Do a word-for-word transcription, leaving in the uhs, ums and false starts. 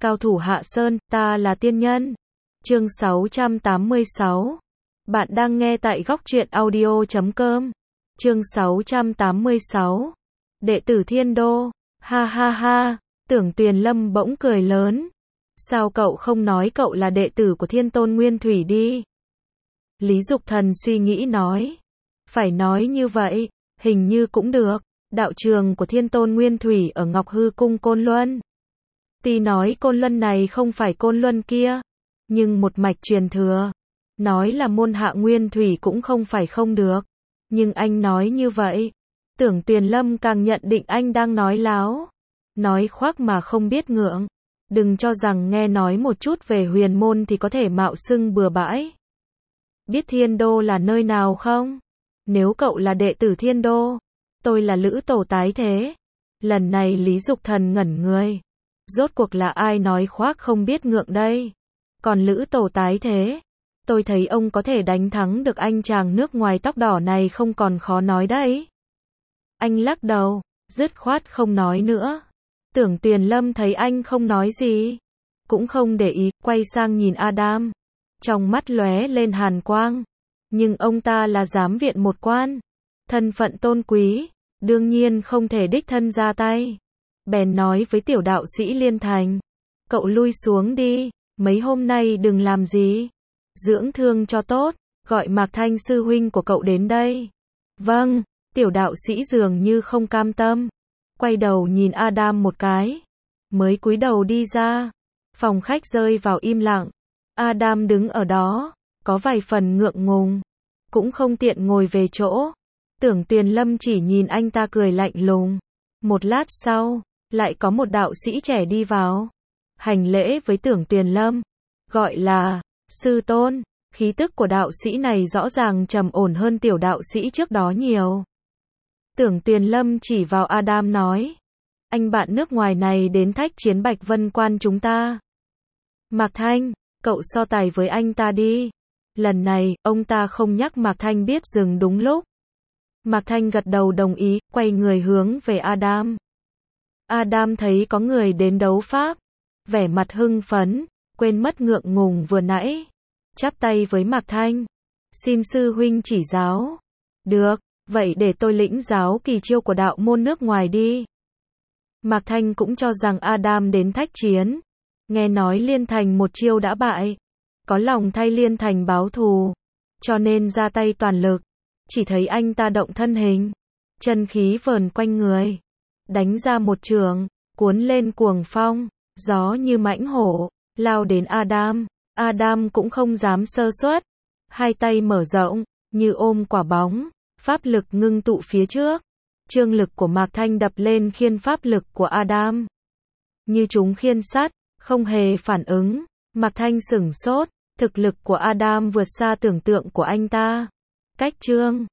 Cao thủ hạ sơn, ta là tiên nhân. Chương sáu trăm tám mươi sáu. Bạn đang nghe tại góc truyện audio chấm com. Chương sáu trăm tám mươi sáu. Đệ tử Thiên Đô. Ha ha ha, Tưởng Tuyền Lâm bỗng cười lớn. Sao cậu không nói cậu là đệ tử của Thiên Tôn Nguyên Thủy đi? Lý Dục Thần suy nghĩ nói. Phải nói như vậy, hình như cũng được. Đạo trường của Thiên Tôn Nguyên Thủy ở Ngọc Hư Cung Côn Luân. Tuy nói Côn Luân này không phải Côn Luân kia, nhưng một mạch truyền thừa. Nói là môn hạ Nguyên Thủy cũng không phải không được. Nhưng anh nói như vậy, Tưởng Tuyền Lâm càng nhận định anh đang nói láo. Nói khoác mà không biết ngượng. Đừng cho rằng nghe nói một chút về huyền môn thì có thể mạo xưng bừa bãi. Biết Thiên Đô là nơi nào không? Nếu cậu là đệ tử Thiên Đô, tôi là Lữ Tổ tái thế. Lần này Lý Dục Thần ngẩn người. Rốt cuộc là ai nói khoác không biết ngượng đây? Còn Lữ Tổ tái thế, tôi thấy ông có thể đánh thắng được anh chàng nước ngoài tóc đỏ này không còn khó nói đấy. Anh lắc đầu, dứt khoát không nói nữa. Tưởng Tuyền Lâm thấy anh không nói gì, cũng không để ý, quay sang nhìn Adam. Trong mắt lóe lên hàn quang. Nhưng ông ta là giám viện một quan, thân phận tôn quý, đương nhiên không thể đích thân ra tay. Bèn nói với tiểu đạo sĩ Liên Thành, cậu lui xuống đi, mấy hôm nay đừng làm gì, dưỡng thương cho tốt, gọi Mạc Thanh sư huynh của cậu đến đây. Vâng, tiểu đạo sĩ dường như không cam tâm, quay đầu nhìn Adam một cái, mới cúi đầu đi ra. Phòng khách rơi vào im lặng. Adam đứng ở đó, có vài phần ngượng ngùng, cũng không tiện ngồi về chỗ. Tưởng Tuyền Lâm chỉ nhìn anh ta cười lạnh lùng. Một lát sau, lại có một đạo sĩ trẻ đi vào, hành lễ với Tưởng Tuyền Lâm, gọi là sư tôn. Khí tức của đạo sĩ này rõ ràng trầm ổn hơn tiểu đạo sĩ trước đó nhiều. Tưởng Tuyền Lâm chỉ vào Adam nói, anh bạn nước ngoài này đến thách chiến Bạch Vân Quan chúng ta. Mạc Thanh, cậu so tài với anh ta đi. Lần này, ông ta không nhắc Mạc Thanh biết dừng đúng lúc. Mạc Thanh gật đầu đồng ý, quay người hướng về Adam. Adam thấy có người đến đấu pháp, vẻ mặt hưng phấn, quên mất ngượng ngùng vừa nãy, chắp tay với Mạc Thanh, xin sư huynh chỉ giáo. Được, vậy để tôi lĩnh giáo kỳ chiêu của đạo môn nước ngoài đi. Mạc Thanh cũng cho rằng Adam đến thách chiến, nghe nói Liên Thành một chiêu đã bại, có lòng thay Liên Thành báo thù, cho nên ra tay toàn lực. Chỉ thấy anh ta động thân hình, chân khí vờn quanh người, đánh ra một trường, cuốn lên cuồng phong, gió như mãnh hổ, lao đến Adam. Adam cũng không dám sơ suất, hai tay mở rộng, như ôm quả bóng, pháp lực ngưng tụ phía trước. Chương lực của Mạc Thanh đập lên khiên pháp lực của Adam, như chúng khiên sắt, không hề phản ứng. Mạc Thanh sửng sốt, thực lực của Adam vượt xa tưởng tượng của anh ta. Cách chương